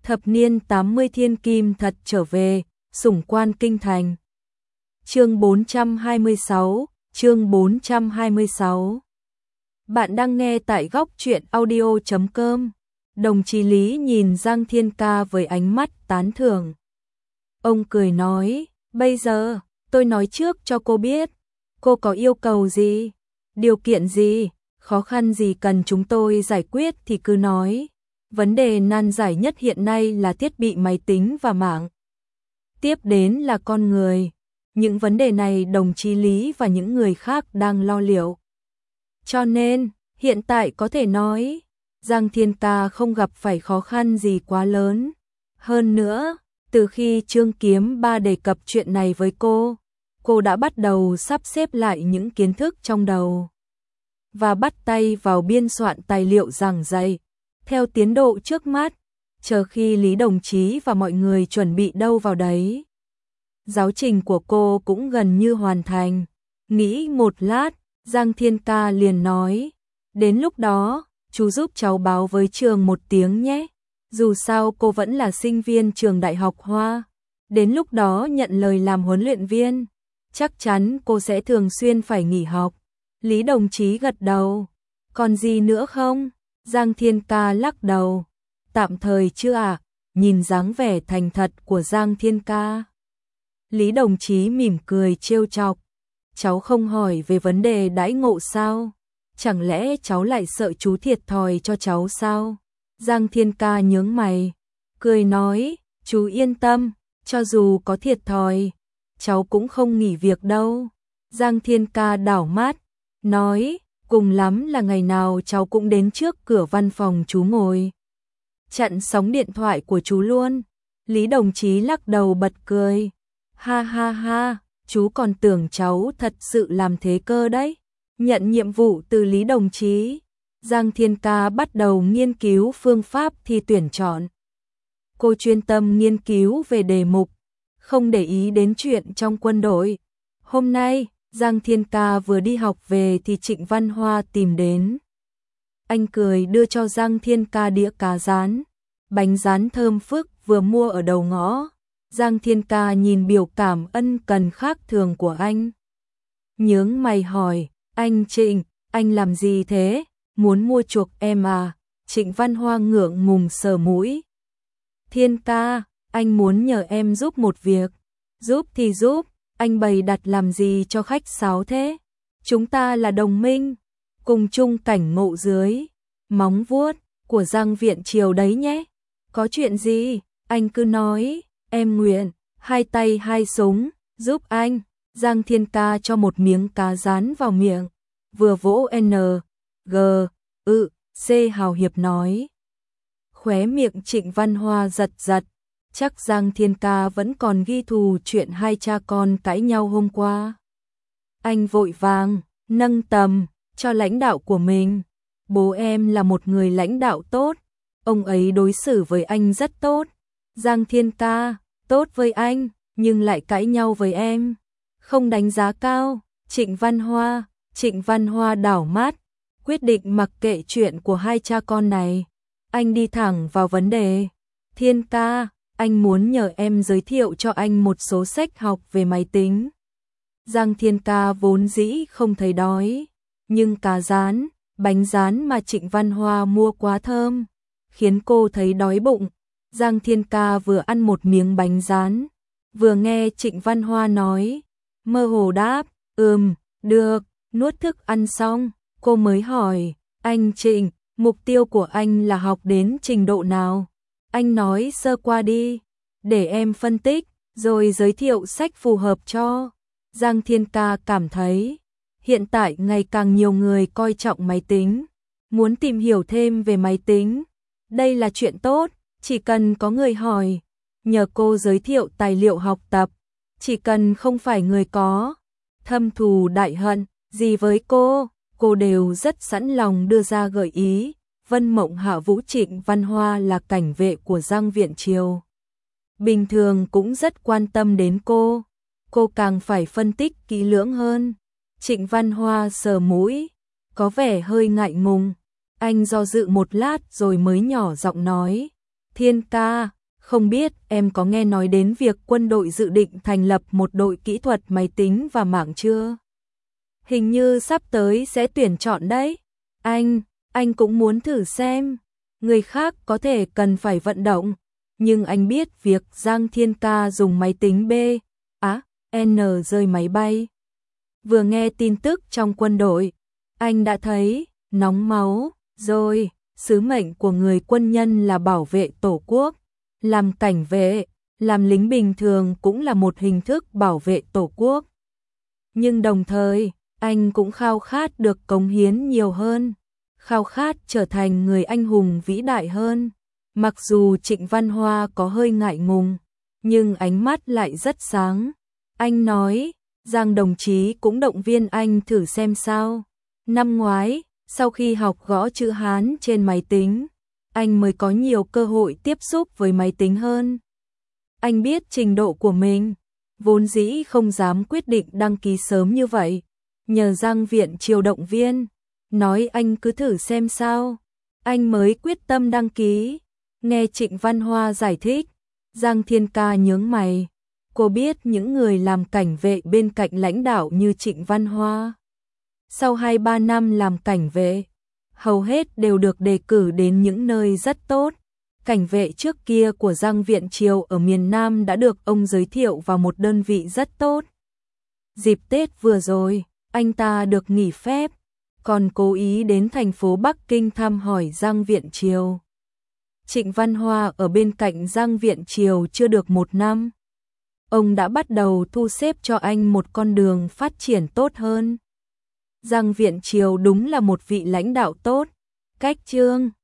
Thập niên 80 thiên kim thật trở về, sủng quan kinh thành. Chương 426. Bạn đang nghe tại góc truyện audio.com. Đồng chí Lý nhìn Giang Thiên Ca với ánh mắt tán thưởng. Ông cười nói, bây giờ, tôi nói trước cho cô biết, cô có yêu cầu gì, điều kiện gì, khó khăn gì cần chúng tôi giải quyết thì cứ nói. Vấn đề nan giải nhất hiện nay là thiết bị máy tính và mạng. Tiếp đến là con người. Những vấn đề này đồng chí Lý và những người khác đang lo liệu. Cho nên, hiện tại có thể nói, Giang Thiên Ca không gặp phải khó khăn gì quá lớn. Hơn nữa, từ khi Trương Kiếm Ba đề cập chuyện này với cô đã bắt đầu sắp xếp lại những kiến thức trong đầu và bắt tay vào biên soạn tài liệu giảng dạy. Theo tiến độ trước mắt, chờ khi Lý đồng chí và mọi người chuẩn bị đâu vào đấy. Giáo trình của cô cũng gần như hoàn thành. Nghĩ một lát, Giang Thiên Ca liền nói, đến lúc đó, chú giúp cháu báo với trường một tiếng nhé. Dù sao cô vẫn là sinh viên trường Đại học Hoa. Đến lúc đó nhận lời làm huấn luyện viên, chắc chắn cô sẽ thường xuyên phải nghỉ học. Lý đồng chí gật đầu. Còn gì nữa không? Giang Thiên Ca lắc đầu. Tạm thời chưa ạ. Nhìn dáng vẻ thành thật của Giang Thiên Ca, Lý đồng chí mỉm cười trêu chọc. Cháu không hỏi về vấn đề đãi ngộ sao? Chẳng lẽ cháu lại sợ chú thiệt thòi cho cháu sao? Giang Thiên Ca nhướng mày, cười nói, chú yên tâm, cho dù có thiệt thòi, cháu cũng không nghỉ việc đâu. Giang Thiên Ca đảo mắt, nói, cùng lắm là ngày nào cháu cũng đến trước cửa văn phòng chú ngồi chặn sóng điện thoại của chú luôn. Lý đồng chí lắc đầu bật cười. Ha ha ha, chú còn tưởng cháu thật sự làm thế cơ đấy. Nhận nhiệm vụ từ Lý đồng chí, Giang Thiên Ca bắt đầu nghiên cứu phương pháp thi tuyển chọn. Cô chuyên tâm nghiên cứu về đề mục, không để ý đến chuyện trong quân đội. Hôm nay, Giang Thiên Ca vừa đi học về thì Trịnh Văn Hoa tìm đến. Anh cười đưa cho Giang Thiên Ca đĩa cá rán, bánh rán thơm phức vừa mua ở đầu ngõ. Giang Thiên Ca nhìn biểu cảm ân cần khác thường của anh, nhướng mày hỏi, anh Trịnh, anh làm gì thế? Muốn mua chuộc em à? Trịnh Văn Hoa ngượng ngùng sờ mũi. Thiên Ca, anh muốn nhờ em giúp một việc. Giúp thì giúp, anh bày đặt làm gì cho khách sáo thế? Chúng ta là đồng minh, cùng chung cảnh ngộ dưới móng vuốt của Giang Viện Triều đấy nhé. Có chuyện gì, anh cứ nói, em nguyện, hai tay hai súng, giúp anh. Giang Thiên Ca cho một miếng cá rán vào miệng, vừa vỗ C hào hiệp nói. Khóe miệng Trịnh Văn Hoa giật giật, chắc Giang Thiên Ca vẫn còn ghi thù chuyện hai cha con cãi nhau hôm qua. Anh vội vàng nâng tầm cho lãnh đạo của mình. Bố em là một người lãnh đạo tốt, ông ấy đối xử với anh rất tốt. Giang Thiên Ca, tốt với anh, nhưng lại cãi nhau với em, không đánh giá cao. Trịnh Văn Hoa đảo mắt, quyết định mặc kệ chuyện của hai cha con này. Anh đi thẳng vào vấn đề. Thiên Ca, anh muốn nhờ em giới thiệu cho anh một số sách học về máy tính. Giang Thiên Ca vốn dĩ không thấy đói, nhưng cá rán, bánh rán mà Trịnh Văn Hoa mua quá thơm, khiến cô thấy đói bụng. Giang Thiên Ca vừa ăn một miếng bánh rán, vừa nghe Trịnh Văn Hoa nói, mơ hồ đáp, được. Nuốt thức ăn xong, cô mới hỏi, anh Trịnh, mục tiêu của anh là học đến trình độ nào? Anh nói sơ qua đi, để em phân tích, rồi giới thiệu sách phù hợp cho. Giang Thiên Ca cảm thấy, hiện tại ngày càng nhiều người coi trọng máy tính, muốn tìm hiểu thêm về máy tính. Đây là chuyện tốt, chỉ cần có người hỏi, nhờ cô giới thiệu tài liệu học tập, chỉ cần không phải người có thâm thù đại hận gì với cô đều rất sẵn lòng đưa ra gợi ý. Vân Mộng Hạ Vũ Trịnh Văn Hoa là cảnh vệ của Giang Viện Triều, bình thường cũng rất quan tâm đến cô càng phải phân tích kỹ lưỡng hơn. Trịnh Văn Hoa sờ mũi, có vẻ hơi ngại ngùng. Anh do dự một lát rồi mới nhỏ giọng nói, Thiên ca, không biết em có nghe nói đến việc quân đội dự định thành lập một đội kỹ thuật máy tính và mạng chưa? Hình như sắp tới sẽ tuyển chọn đấy. Anh cũng muốn thử xem. Người khác có thể cần phải vận động, nhưng anh biết việc Giang Thiên ca dùng máy tính B, N rơi máy bay. Vừa nghe tin tức trong quân đội, anh đã thấy nóng máu rồi. Sứ mệnh của người quân nhân là bảo vệ Tổ quốc, làm cảnh vệ, làm lính bình thường cũng là một hình thức bảo vệ Tổ quốc. Nhưng đồng thời, anh cũng khao khát được cống hiến nhiều hơn, khao khát trở thành người anh hùng vĩ đại hơn. Mặc dù Trịnh Văn Hoa có hơi ngại ngùng, nhưng ánh mắt lại rất sáng. Anh nói, Giang đồng chí cũng động viên anh thử xem sao. Năm ngoái, sau khi học gõ chữ Hán trên máy tính, anh mới có nhiều cơ hội tiếp xúc với máy tính hơn. Anh biết trình độ của mình, vốn dĩ không dám quyết định đăng ký sớm như vậy. Nhờ Giang Viện Triều động viên, nói anh cứ thử xem sao, anh mới quyết tâm đăng ký. Nghe Trịnh Văn Hoa giải thích, Giang Thiên ca nhướng mày. Cô biết những người làm cảnh vệ bên cạnh lãnh đạo như Trịnh Văn Hoa, sau 2-3 năm làm cảnh vệ, hầu hết đều được đề cử đến những nơi rất tốt. Cảnh vệ trước kia của Giang Viện Triều ở miền Nam đã được ông giới thiệu vào một đơn vị rất tốt. Dịp Tết vừa rồi, anh ta được nghỉ phép, còn cố ý đến thành phố Bắc Kinh thăm hỏi Giang Viện Triều. Trịnh Văn Hoa ở bên cạnh Giang Viện Triều chưa được 1 năm. Ông đã bắt đầu thu xếp cho anh một con đường phát triển tốt hơn. Giang Viện Triều đúng là một vị lãnh đạo tốt. Cách chương